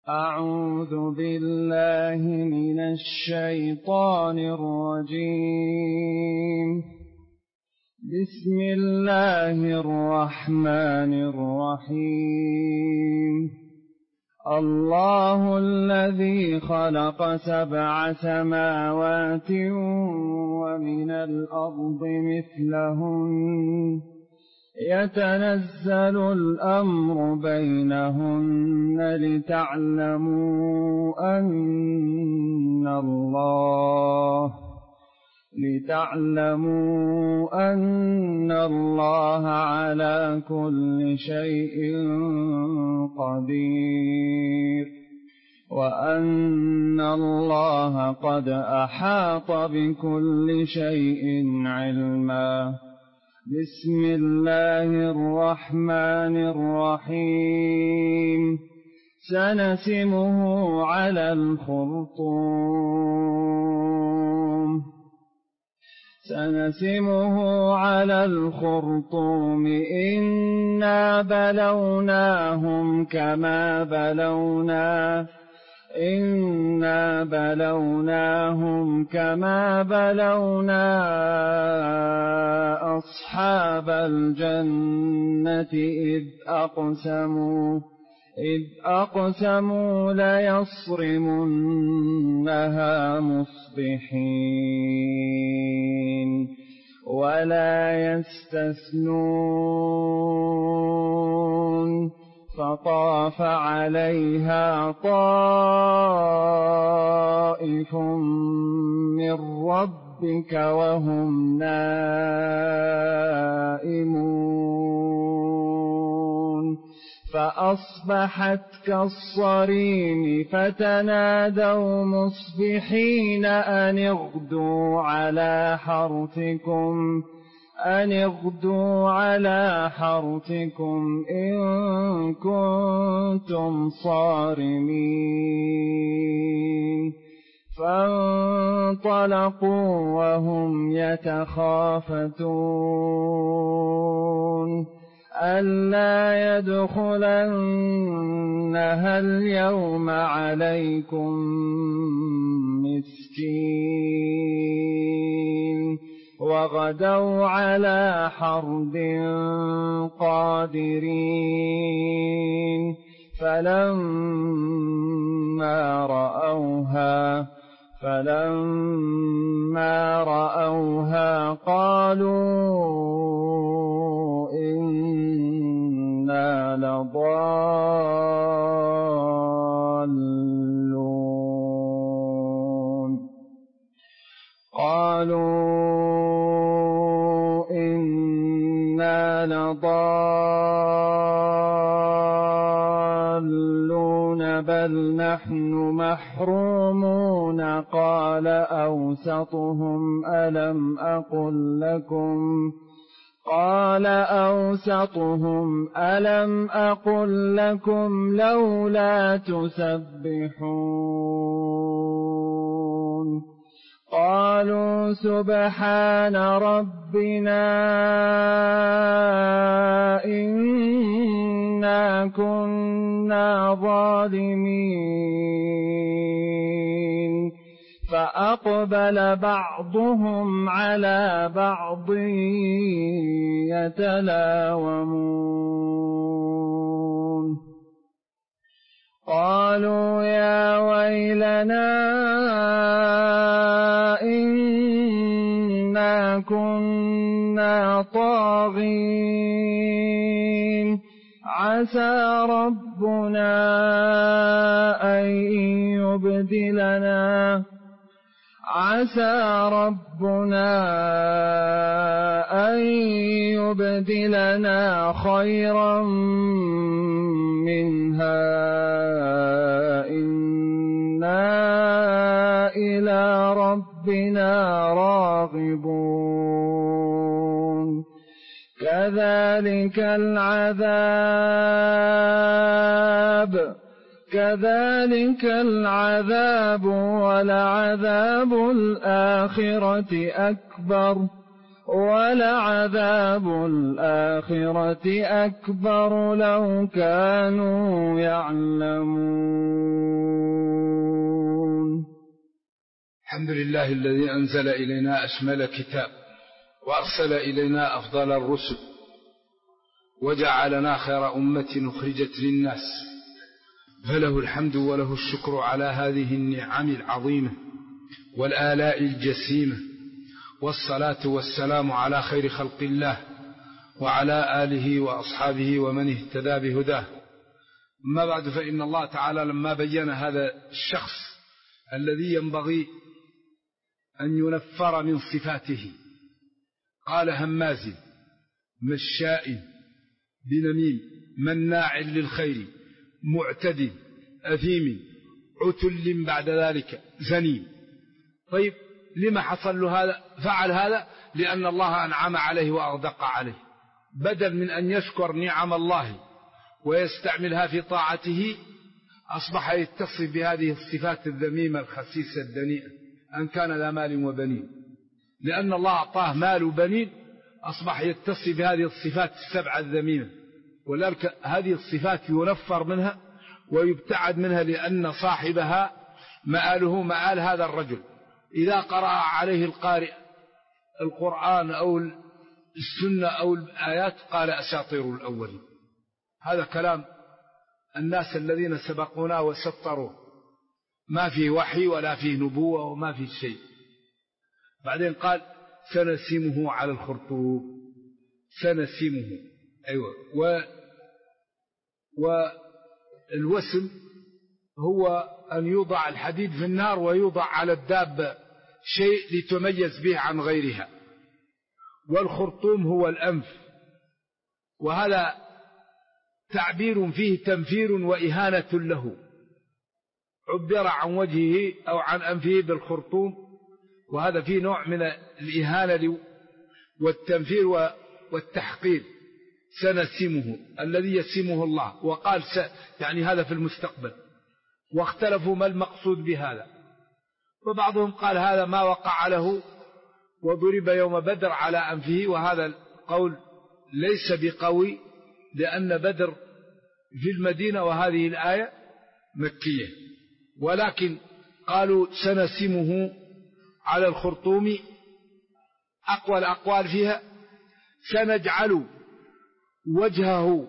أعوذ بالله من الشيطان الرجيم. بسم الله الرحمن الرحيم. الله الذي خلق 7 سماوات ومن الأرض مثلهن يتنزل الأمر بينهن لتعلموا أن الله على كل شيء قدير وأن الله قد أحاط بكل شيء علما. بسم الله الرحمن الرحيم. سنسمه على الخرطوم إنا بلوناهم كما بلونا أصحاب الجنة إذ أقسموا ليصرمنها مصبحين ولا يستثنون فطاف عليها طائف من ربك وهم نائمون فأصبحت كالصريم فتنادوا مصبحين أن اغدوا على حرثكم إن كنتم صارمين. فانطلقوا وهم يتخافتون ألا يدخلنها اليوم عليكم مسكين وغدوا على حرد قادرين. فلما رأوها قالوا إنا لضالون بل نحن محرومون. قال أوسطهم ألم أقل لكم لولا تسبحون. قالوا سبحان ربنا إنا كنا ظالمين. فأقبل بعضهم على بعض يتلاومون قالوا يا ويلنا إنا كنا طاغين. عسى ربنا أن يبدلنا خيرا منها إنا إلى ربنا راغبون. كذلك العذاب ولعذاب الآخرة أكبر لو كانوا يعلمون. الحمد لله الذي أنزل إلينا أشمل كتاب وأرسل إلينا أفضل الرسل وجعلنا خير أمة أخرجت للناس، فله الحمد وله الشكر على هذه النعم العظيمة والآلاء الجسيمة، والصلاة والسلام على خير خلق الله وعلى آله وأصحابه ومن اهتدى بهداه. أما بعد، فإن الله تعالى لما بين هذا الشخص الذي ينبغي أن ينفر من صفاته قال: هماز مشاء بنميم مناع للخير معتد أثيم عتل بعد ذلك زنيم. طيب، لما حصل له هذا؟ فعل هذا لأن الله أنعم عليه وأغدق عليه، بدل من أن يشكر نعم الله ويستعملها في طاعته أصبح يتصف بهذه الصفات الذميمة الخسيسة الدنيئة، أن كان ذا مال وبنين. لأن الله أعطاه مال وبنين أصبح يتصف بهذه الصفات السبعة الذميمة، ولذلك هذه الصفات ينفر منها ويبتعد منها، لأن صاحبها مآله مآل هذا الرجل. إذا قرأ عليه القارئ القرآن أو السنة أو الآيات قال: أساطير الأولين. هذا كلام الناس الذين سبقونا وسطروا، ما فيه وحي ولا فيه نبوة وما فيه شيء. بعدين قال: سنسمه على الخرطوم. سنسمه، أيوة. والوسم هو أن يوضع الحديد في النار ويوضع على الدابة شيء لتميز به عن غيرها، والخرطوم هو الأنف، وهذا تعبير فيه تنفير وإهانة له. عبر عن وجهه أو عن أنفه بالخرطوم، وهذا فيه نوع من الإهانة والتنفير والتحقير. سنسمه الذي يسمه الله، وقال يعني هذا في المستقبل، واختلفوا ما المقصود بهذا. وبعضهم قال هذا ما وقع له وضرب يوم بدر على أنفه، وهذا القول ليس بقوي، لأن بدر في المدينة وهذه الآية مكية. ولكن قالوا سنسمه على الخرطوم، أقوى الأقوال فيها: سنجعل وجهه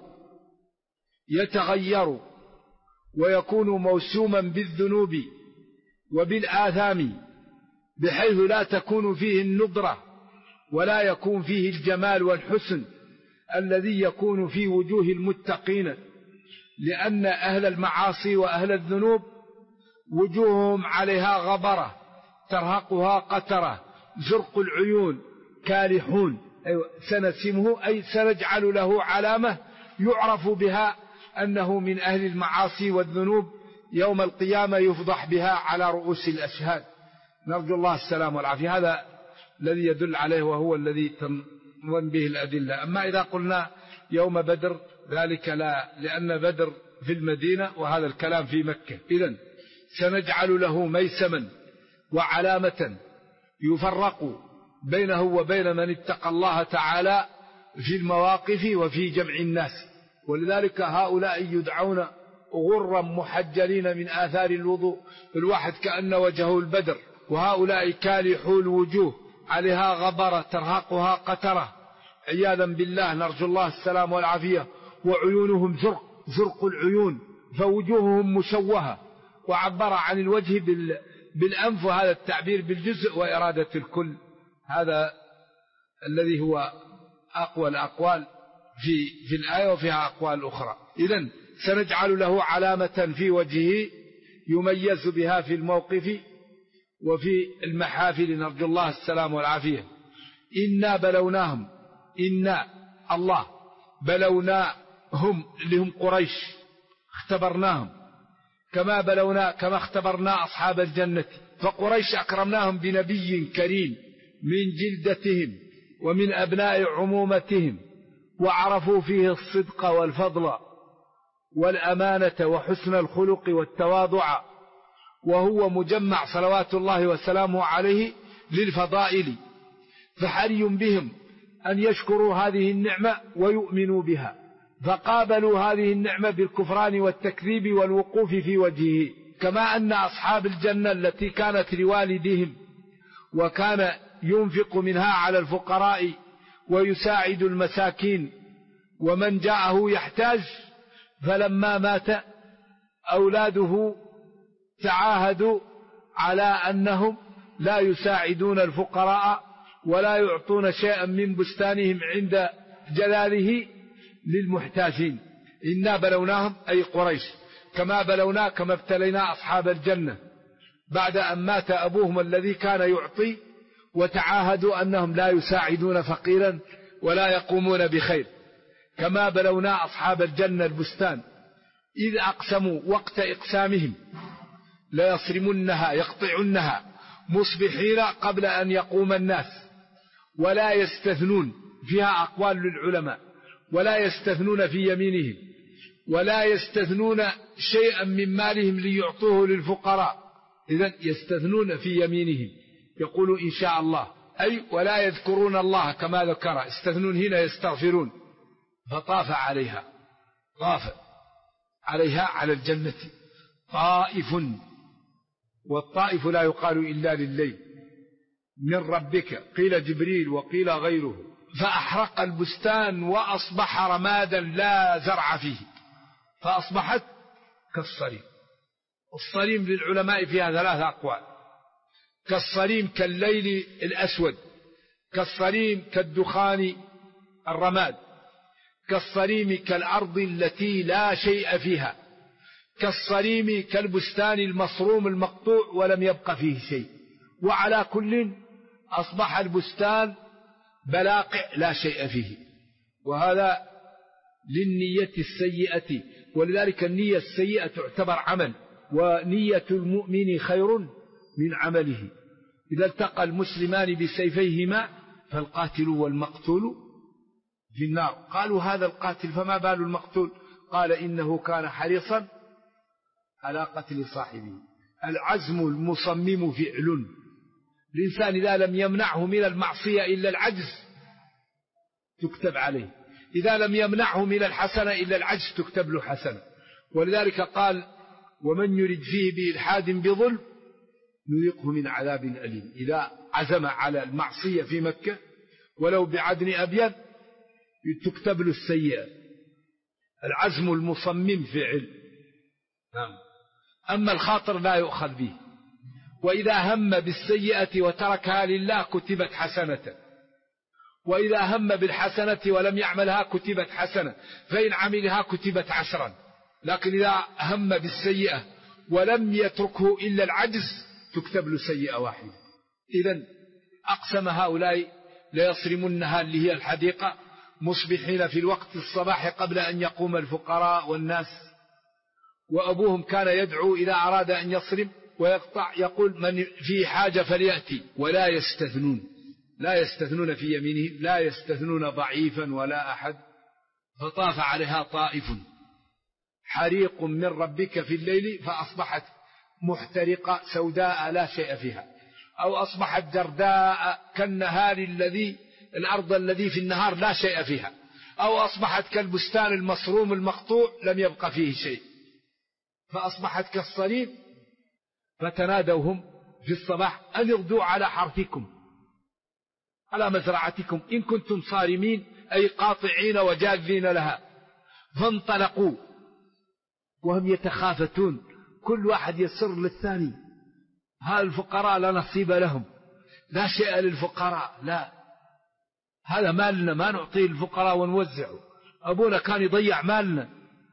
يتغير ويكون موسوما بالذنوب وبالآثام، بحيث لا تكون فيه النضرة ولا يكون فيه الجمال والحسن الذي يكون في وجوه المتقين، لأن أهل المعاصي وأهل الذنوب وجوههم عليها غبرة ترهقها قترة زرق العيون كالحون. أيوة، سنسمه أي سنجعل له علامة يعرف بها أنه من أهل المعاصي والذنوب، يوم القيامة يفضح بها على رؤوس الأشهاد. نرجو الله السلام والعافية. هذا الذي يدل عليه وهو الذي تنظن به الأدلة. أما إذا قلنا يوم بدر ذلك لا، لأن بدر في المدينة وهذا الكلام في مكة. إذن سنجعل له ميسما وعلامة يفرق بينه وبين من اتقى الله تعالى في المواقف وفي جمع الناس. ولذلك هؤلاء يدعون غرا محجلين من آثار الوضوء، الواحد كأن وجهه البدر، وهؤلاء كالحو الوجوه عليها غبرة ترهقها قترة عياذا بالله، نرجو الله السلام والعافية. وعيونهم زرق العيون، فوجوههم مشوهة. وعبر عن الوجه بالأنف، وهذا التعبير بالجزء وإرادة الكل. هذا الذي هو أقوى الأقوال في الآية، وفيها أقوال أخرى. إذن سنجعل له علامة في وجهه يميز بها في الموقف وفي المحافل، نرجو الله السلام والعافية. إنا بلوناهم، إنا الله بلوناهم اللي هم قريش، اختبرناهم كما اختبرنا أصحاب الجنة. فقريش أكرمناهم بنبي كريم من جلدتهم ومن أبناء عمومتهم، وعرفوا فيه الصدق والفضل والأمانة وحسن الخلق والتواضع، وهو مجمع صلوات الله وسلامه عليه للفضائل. فحري بهم أن يشكروا هذه النعمة ويؤمنوا بها، فقابلوا هذه النعمة بالكفران والتكذيب والوقوف في وجهه، كما أن أصحاب الجنة التي كانت لوالدهم وكان ينفق منها على الفقراء ويساعد المساكين ومن جاءه يحتاج، فلما مات أولاده تعاهدوا على أنهم لا يساعدون الفقراء ولا يعطون شيئا من بستانهم عند جلاله للمحتاجين. إنا بلوناهم أي قريش كما ابتلينا أصحاب الجنة بعد أن مات أبوهم الذي كان يعطي، وتعاهدوا أنهم لا يساعدون فقيرا ولا يقومون بخير. كما بلونا أصحاب الجنة البستان إذ أقسموا وقت إقسامهم ليصرمنها يقطعنها مصبحين قبل أن يقوم الناس، ولا يستثنون، فيها أقوال للعلماء، ولا يستثنون في يمينهم، ولا يستثنون شيئا من مالهم ليعطوه للفقراء، إذن يستثنون في يمينهم، يقولوا إن شاء الله، أي ولا يذكرون الله كما ذكر، يستثنون هنا يستغفرون. فطاف عليها على الجنة طائف، والطائف لا يقال إلا لليل، من ربك، قيل جبريل وقيل غيره، فأحرق البستان وأصبح رمادا لا زرع فيه، فأصبحت كالصريم. الصريم للعلماء فيها 3 أقوال: كالصريم كالليل الأسود، كالصريم كالدخان الرماد، كالصريم كالأرض التي لا شيء فيها، كالصريم كالبستان المصروم المقطوع ولم يبق فيه شيء. وعلى كل أصبح البستان بلاقع لا شيء فيه، وهذا للنية السيئة، ولذلك النية السيئة تعتبر عمل، ونية المؤمن خير من عمله. إذا التقى المسلمان بسيفيهما فالقاتل والمقتول في النار. قالوا هذا القاتل فما بال المقتول؟ قال إنه كان حريصا على قتل صاحبه. العزم المصمم فعل. الإنسان إذا لم يمنعه من المعصية إلا العجز تكتب عليه، إذا لم يمنعه من الحسنة إلا العجز تكتب له حسنة. ولذلك قال: ومن يرد فيه بإلحاد بظلم نذقه من عذاب أليم. إذا عزم على المعصية في مكة ولو بعدن أبيض تكتب له السيئة. العزم المصمم فعل. أما الخاطر لا يؤخذ به. وإذا هم بالسيئة وتركها لله كتبت حسنة، وإذا هم بالحسنة ولم يعملها كتبت حسنة، فإن عملها كتبت 10. لكن إذا هم بالسيئة ولم يتركه إلا العجز تكتب له سيئة واحدة. إذن أقسم هؤلاء ليصرمنها اللي هي الحديقة مصبحين في الوقت الصباح قبل أن يقوم الفقراء والناس. وأبوهم كان يدعو إذا أراد أن يصرم ويقطع، يقول: من في حاجة فليأتي. ولا يستثنون، لا يستثنون في يمينهم، لا يستثنون ضعيفا ولا أحد. فطاف عليها طائف حريق من ربك في الليل فأصبحت محترقة سوداء لا شيء فيها، أو أصبحت جرداء كالنهار الأرض الذي في النهار لا شيء فيها، أو أصبحت كالبستان المصروم المقطوع لم يبق فيه شيء، فأصبحت كالصريم. فتنادوهم في الصباح أن اغدوا على حرثكم، على مزرعتكم إن كنتم صارمين، أي قاطعين وجاذين لها. فانطلقوا وهم يتخافتون، كل واحد يسر للثاني. هذا الفقراء لا نصيب لهم، لا شيء للفقراء، لا، هذا مالنا ما نعطيه الفقراء ونوزعه، أبونا كان يضيع مالنا.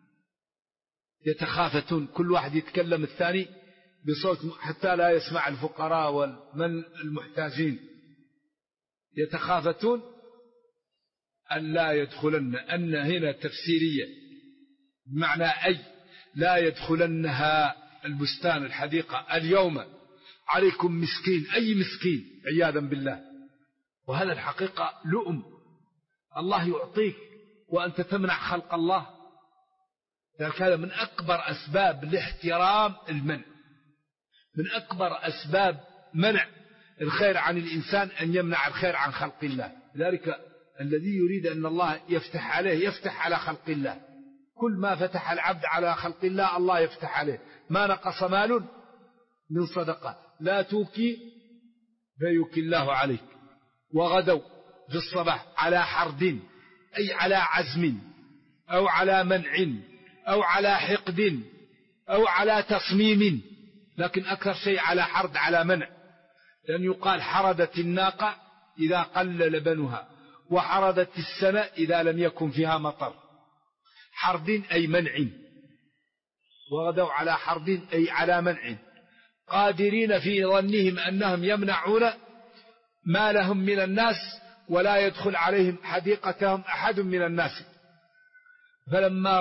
يتخافتون، كل واحد يتكلم الثاني بصوت حتى لا يسمع الفقراء والمن المحتاجين. يتخافتون أن لا يدخلن، أن هنا تفسيرية بمعنى أي لا يدخلنها البستان الحديقة اليوم عليكم مسكين، أي مسكين عياذا بالله. وهذا الحقيقة لؤم، الله يعطيك وأنت تمنع خلق الله. ذلك هذا من أكبر أسباب الاحترام المنع، من أكبر أسباب منع الخير عن الإنسان أن يمنع الخير عن خلق الله. ذلك الذي يريد أن الله يفتح عليه يفتح على خلق الله، كل ما فتح العبد على خلق الله الله يفتح عليه. ما نقص مال من صدقة، لا توكي فيوكي الله عليك. وغدوا في الصباح على حرد، أي على عزم أو على منع أو على حقد أو على تصميم، لكن أكثر شيء على حرد، على منع. لأن يقال حردت الناقة إذا قل لبنها، وحردت السنة إذا لم يكن فيها مطر. حرد أي منع، وغدوا على حرد أي على منع، قادرين في ظنهم أنهم يمنعون ما لهم من الناس ولا يدخل عليهم حديقتهم أحد من الناس. فلما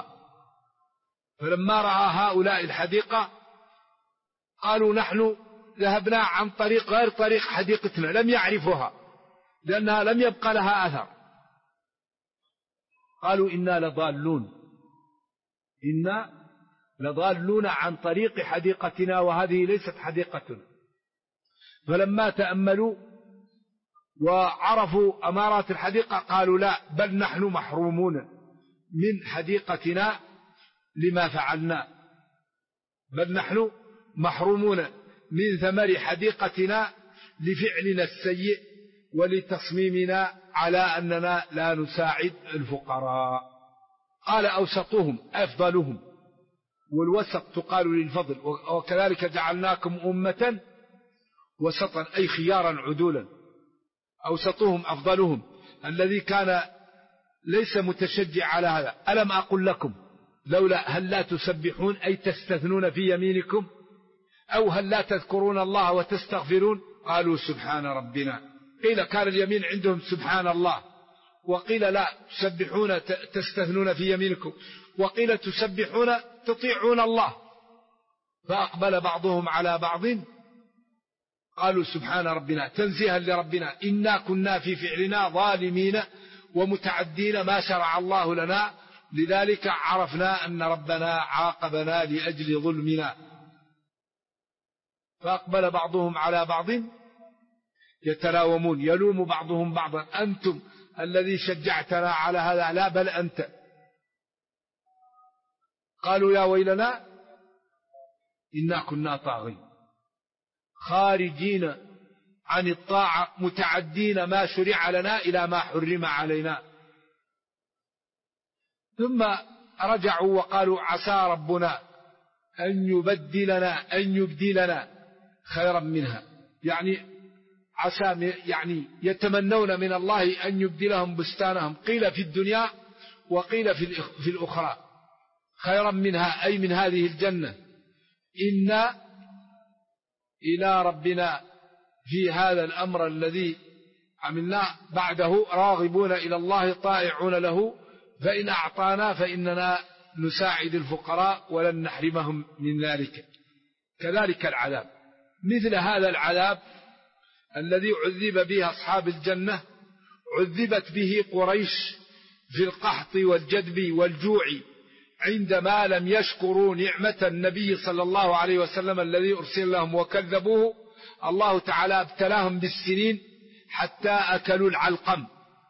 رأى هؤلاء الحديقة قالوا نحن ذهبنا عن طريق غير طريق حديقتنا، لم يعرفوها لأنها لم يبقى لها أثر. قالوا إنا لضالون عن طريق حديقتنا وهذه ليست حديقتنا. فلما تأملوا وعرفوا أمارات الحديقة قالوا لا، بل نحن محرومون من حديقتنا لما فعلنا، بل نحن محرومون من ثمر حديقتنا لفعلنا السيء ولتصميمنا على أننا لا نساعد الفقراء. قال أوسطهم أفضلهم، والوسط تقال للفضل، وكذلك جعلناكم أمة وسطا أي خيارا عدولا. أوسطهم أفضلهم الذي كان ليس متشجع على هذا. ألم أقل لكم لولا هل لا تسبحون أي تستثنون في يمينكم، أو هل لا تذكرون الله وتستغفرون؟ قالوا سبحان ربنا. قيل كان اليمين عندهم سبحان الله، وقيل لا تسبحون تستثنون في يمينكم، وقيل تسبحون تطيعون الله. فأقبل بعضهم على بعض قالوا سبحان ربنا تنزيها لربنا، إنا كنا في فعلنا ظالمين ومتعدين ما شرع الله لنا، لذلك عرفنا أن ربنا عاقبنا لأجل ظلمنا. فأقبل بعضهم على بعض يتلاومون، يلوم بعضهم بعضا، أنتم الذي شجعتنا على هذا، لا بل أنت. قالوا يا ويلنا إنا كنا طاغين خارجين عن الطاعة متعدين ما شرع لنا إلى ما حرم علينا. ثم رجعوا وقالوا عسى ربنا أن يبدلنا خيرا منها، يعني عسى يعني يتمنون من الله أن يبدلهم بستانهم، قيل في الدنيا وقيل في الأخرى، خيرا منها أي من هذه الجنة. إنا إلى ربنا في هذا الأمر الذي عملناه بعده راغبون إلى الله طائعون له، فإن أعطانا فإننا نساعد الفقراء ولن نحرمهم من ذلك. كذلك العذاب، مثل هذا العذاب الذي عذب به أصحاب الجنة عذبت به قريش في القحط والجدب والجوع عندما لم يشكروا نعمة النبي صلى الله عليه وسلم الذي أرسل لهم وكذبوه. الله تعالى ابتلاهم بالسنين حتى أكلوا العلقم،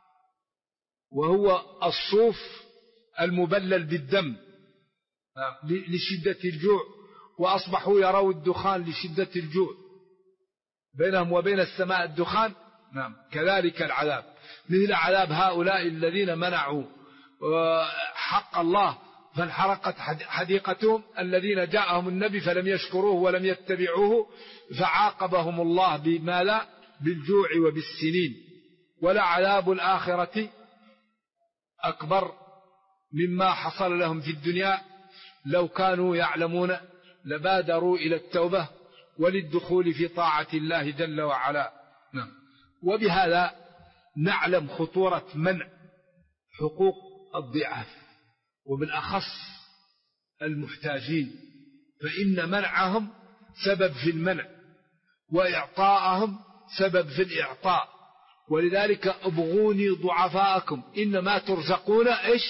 وهو الصوف المبلل بالدم لشدة الجوع، وأصبحوا يروا الدخان لشدة الجوع، بينهم وبين السماء الدخان. نعم كذلك العذاب، مثل عذاب هؤلاء الذين منعوا حق الله فانحرقت حديقتهم، الذين جاءهم النبي فلم يشكروه ولم يتبعوه فعاقبهم الله بماذا؟ بالجوع وبالسنين. ولعذاب الآخرة أكبر مما حصل لهم في الدنيا، لو كانوا يعلمون لبادروا إلى التوبة وللدخول في طاعة الله جل وعلا. وبهذا نعلم خطورة منع حقوق الضعاف، وبالأخص المحتاجين، فإن منعهم سبب في المنع وإعطاءهم سبب في الإعطاء. ولذلك ابغوني ضعفاءكم إنما ترزقون إيش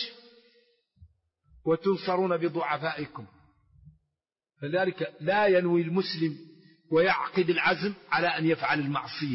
وتنصرون بضعفائكم. فذلك لا ينوي المسلم ويعقد العزم على أن يفعل المعصية،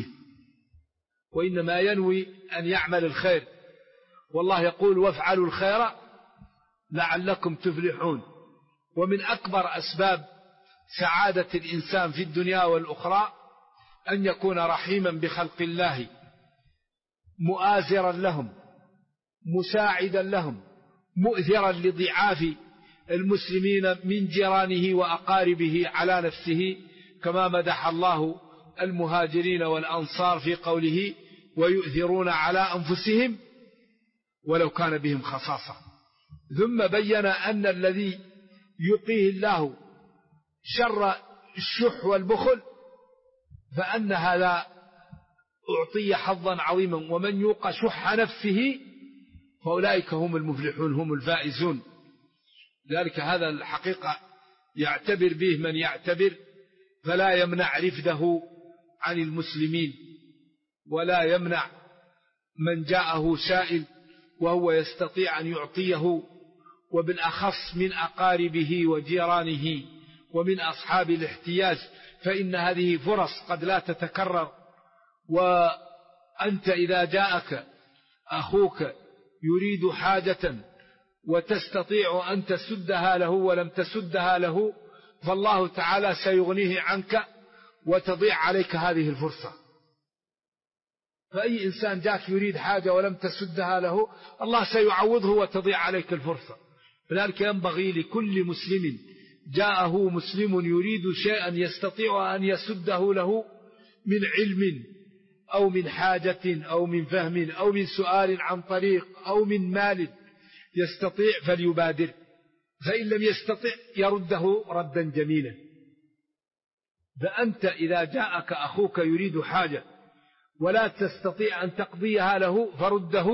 وإنما ينوي أن يعمل الخير. والله يقول وافعلوا الخير لعلكم تفلحون. ومن أكبر أسباب سعادة الإنسان في الدنيا والأخرى أن يكون رحيما بخلق الله، مؤازرا لهم، مساعدا لهم، مؤثرا لضعاف المسلمين من جيرانه وأقاربه على نفسه، كما مدح الله المهاجرين والأنصار في قوله ويؤثرون على أنفسهم ولو كان بهم خصاصة. ثم بين أن الذي يقيه الله شر الشح والبخل فأن هذا أعطي حظا عظيما، ومن يوق شح نفسه فأولئك هم المفلحون، هم الفائزون. لذلك هذا الحقيقة يعتبر به من يعتبر، فلا يمنع رفده عن المسلمين، ولا يمنع من جاءه سائل وهو يستطيع أن يعطيه، وبالأخص من أقاربه وجيرانه ومن أصحاب الاحتياج، فإن هذه فرص قد لا تتكرر. وأنت إذا جاءك أخوك يريد حاجة وتستطيع أن تسدها له ولم تسدها له، فالله تعالى سيغنيه عنك وتضيع عليك هذه الفرصة. فأي إنسان جاك يريد حاجة ولم تسدها له الله سيعوضه وتضيع عليك الفرصة. لذلك ينبغي لكل مسلم جاءه مسلم يريد شيئا يستطيع أن يسده له من علم أو من حاجة أو من فهم أو من سؤال عن طريق أو من مال يستطيع فليبادر، فإن لم يستطع يرده ردا جميلا. فأنت إذا جاءك أخوك يريد حاجة ولا تستطيع أن تقضيها له فرده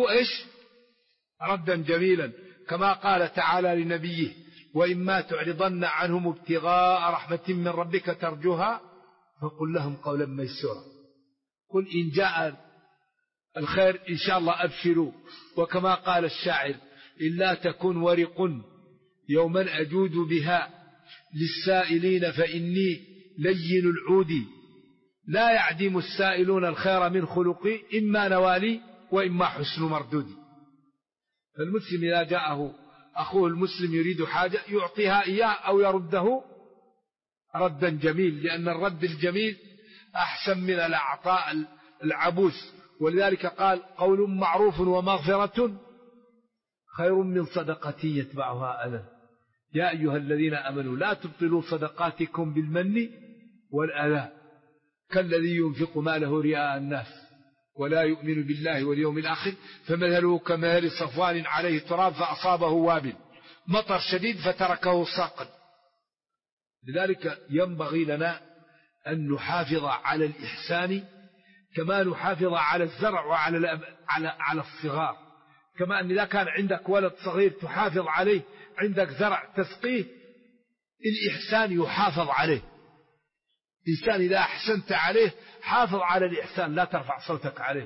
ردا جميلا، كما قال تعالى لنبيه وإما تعرضن عنهم ابتغاء رحمة من ربك ترجوها فقل لهم قولا ميسورا. قل إن جاء الخير إن شاء الله أبشروا، وكما قال الشاعر إن لا تكن ورق يوما أجود بها للسائلين فإني لين العود لا يعدم السائلون الخير من خلقي إما نوالي وإما حسن مردودي. فالمسلم إذا جاءه أخوه المسلم يريد حاجة يعطيها إياه أو يرده ردا جميل، لأن الرد الجميل أحسن من الأعطاء العبوس. ولذلك قال قول معروف ومغفرة خير من صدقة يتبعها أذى. يا أيها الذين آمنوا لا تبطلوا صدقاتكم بالمن والأذى كالذي ينفق ماله رئاء الناس ولا يؤمن بالله واليوم الآخر فمثله كمثل صفوان عليه تراب فأصابه وابل مطر شديد فتركه صاقا. لذلك ينبغي لنا أن نحافظ على الإحسان كما نحافظ على الزرع وعلى على الصغار. كما أن إذا كان عندك ولد صغير تحافظ عليه، عندك زرع تسقيه، الإحسان يحافظ عليه. الإنسان إذا أحسنت عليه حافظ على الإحسان، لا ترفع صوتك عليه،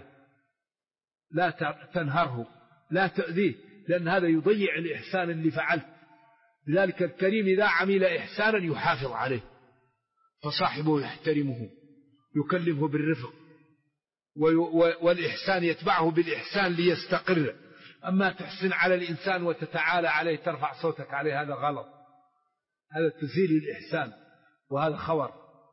لا تنهره، لا تؤذيه، لأن هذا يضيع الإحسان اللي فعلت. لذلك الكريم إذا عمل إحسانا يحافظ عليه، فصاحبه يحترمه يكلمه بالرفق، والإحسان يتبعه بالإحسان ليستقر. أما تحسن على الإنسان وتتعالى عليه ترفع صوتك عليه هذا غلط، هذا تزيل الإحسان وهذا خور.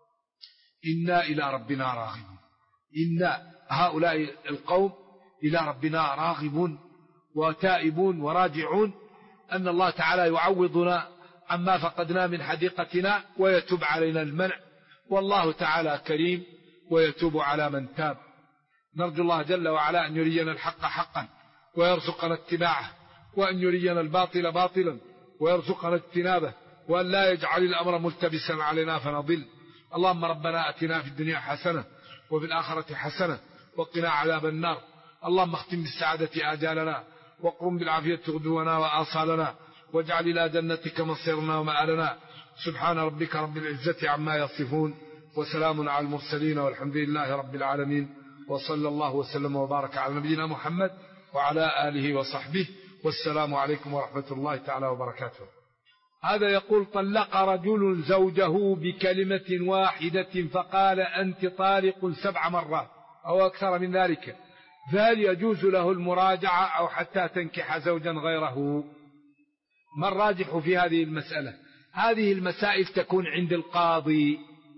إنا إلى ربنا راغبون، إنا هؤلاء القوم إلى ربنا راغبون وتائبون وراجعون، أن الله تعالى يعوضنا عما فقدنا من حديقتنا ويتوب علينا المنع، والله تعالى كريم ويتوب على من تاب. نرجو الله جل وعلا أن يرينا الحق حقا ويرزقنا اتباعه، وأن يرينا الباطل باطلا ويرزقنا اجتنابه، وأن لا يجعل الأمر ملتبسا علينا فنضل. اللهم ربنا أتنا في الدنيا حسنة وفي الآخرة حسنة وقنا عذاب النار. اللهم اختم بالسعادة آجالنا وقرم بالعافية غدونا وآصالنا، واجعل إلى جنتك مصيرنا ومآلنا. سبحان ربك رب العزة عما يصفون وسلام على المرسلين والحمد لله رب العالمين، وصلى الله وسلم وبارك على نبينا محمد وعلى آله وصحبه، والسلام عليكم ورحمة الله تعالى وبركاته. هذا يقول طلق رجل زوجه بكلمة واحدة فقال أنت طالق 7 مرات أو أكثر من ذلك، فهل يجوز له المراجعة أو حتى تنكح زوجا غيره؟ ما الراجح في هذه المسألة؟ هذه المسائل تكون عند القاضي،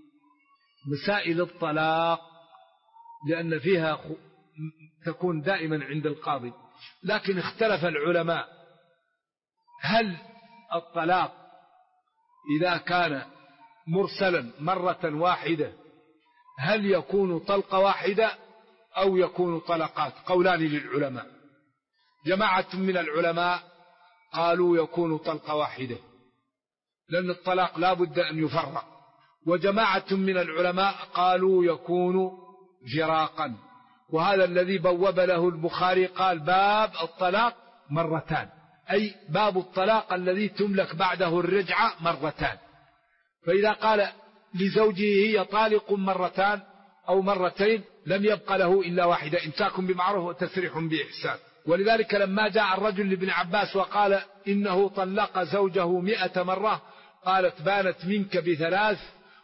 مسائل الطلاق، لأن فيها تكون دائما عند القاضي. لكن اختلف العلماء هل الطلاق إذا كان مرسلا مرة واحدة هل يكون طلقة واحدة أو يكون طلقات؟ قولان للعلماء. جماعة من العلماء قالوا يكون طلقة واحدة لأن الطلاق لا بد أن يفرق، وجماعة من العلماء قالوا يكون فراقا، وهذا الذي بوب له البخاري قال باب الطلاق مرتان، أي باب الطلاق الذي تملك بعده الرجعة مرتان. فإذا قال لزوجه هي طالق مرتان أو مرتين لم يبق له إلا واحدة، إمساك بمعروف وتسريح بإحسان. ولذلك لما جاء الرجل لابن عباس وقال إنه طلق زوجه 100 مرة قالت بانت منك ب3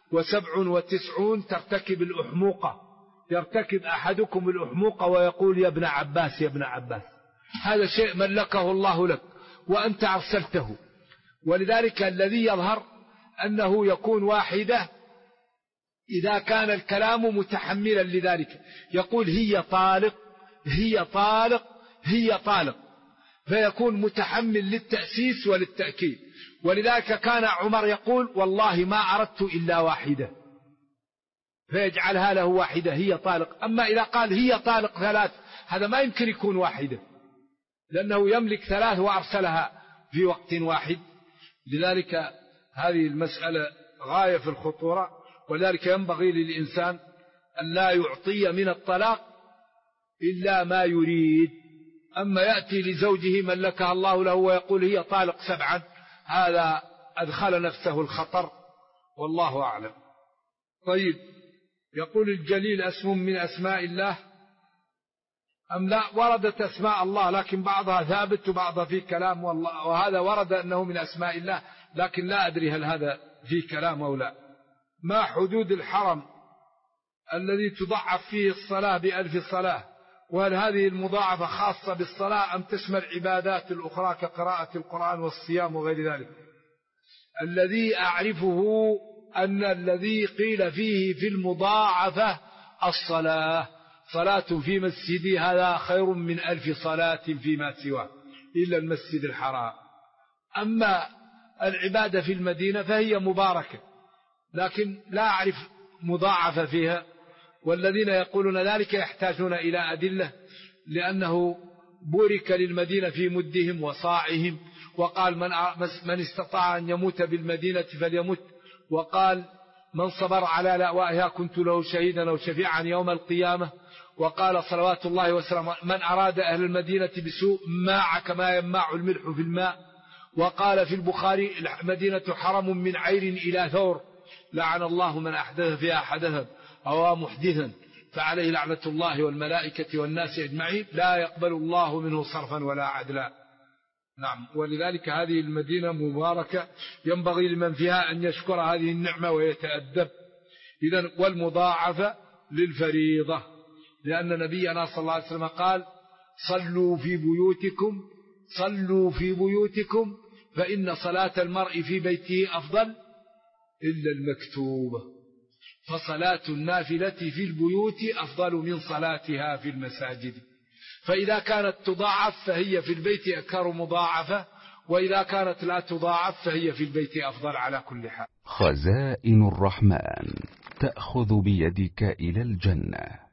و97 ترتكب الأحموقة، يرتكب أحدكم الأحموقة ويقول يا ابن عباس يا ابن عباس، هذا شيء ملكه الله لك وأنت أرسلته. ولذلك الذي يظهر أنه يكون واحدة إذا كان الكلام متحملا لذلك، يقول هي طالق هي طالق هي طالق، فيكون متحمل للتأسيس وللتأكيد. ولذلك كان عمر يقول والله ما أردت إلا واحدة، فيجعلها له واحدة هي طالق. أما إذا قال هي طالق 3 هذا ما يمكن يكون واحدة، لأنه يملك 3 وأرسلها في وقت واحد. لذلك هذه المسألة غاية في الخطورة، ولذلك ينبغي للإنسان أن لا يعطي من الطلاق إلا ما يريد. أما يأتي لزوجه ملكها الله له ويقول هي طالق 7 هذا أدخل نفسه الخطر، والله أعلم. طيب، يقول الجليل اسم من أسماء الله أم لا؟ وردت أسماء الله لكن بعضها ثابت وبعضها في كلام، وهذا ورد أنه من أسماء الله، لكن لا أدري هل هذا في كلام أو لا. ما حدود الحرم الذي تضعف فيه الصلاة ب1000 صلاة؟ وهل هذه المضاعفة خاصة بالصلاة أم تشمل عبادات الأخرى كقراءة القرآن والصيام وغير ذلك؟ الذي أعرفه أن الذي قيل فيه في المضاعفة الصلاة، صلاة في مسجدي هذا خير من 1000 صلاة فيما سواه إلا المسجد الحرام. أما العبادة في المدينة فهي مباركة لكن لا أعرف مضاعفة فيها، والذين يقولون ذلك يحتاجون إلى أدلة، لأنه بورك للمدينة في مدهم وصاعهم، وقال من استطاع أن يموت بالمدينة فليمت، وقال من صبر على لأوائها كنت له شهيدا أو شفيعا يوم القيامة، وقال صلوات الله وسلامه من أراد أهل المدينة بسوء ماع كما يماع الملح في الماء. وقال في البخاري المدينة حرم من عير إلى ثور، لعن الله من أحدث فيها حدثا أو محدثا فعليه لعنة الله والملائكة والناس أجمعين لا يقبل الله منه صرفا ولا عدلا. نعم، ولذلك هذه المدينة مباركة ينبغي لمن فيها أن يشكر هذه النعمة ويتأدب. إذن والمضاعفة للفريضة، لأن نبينا صلى الله عليه وسلم قال صلوا في بيوتكم فإن صلاة المرء في بيته أفضل إلا المكتوبة، فصلاة النافلة في البيوت أفضل من صلاتها في المساجد. فإذا كانت تضاعف فهي في البيت أكثر مضاعفة، وإذا كانت لا تضاعف فهي في البيت أفضل على كل حال. خزائن الرحمن تأخذ بيدك إلى الجنة.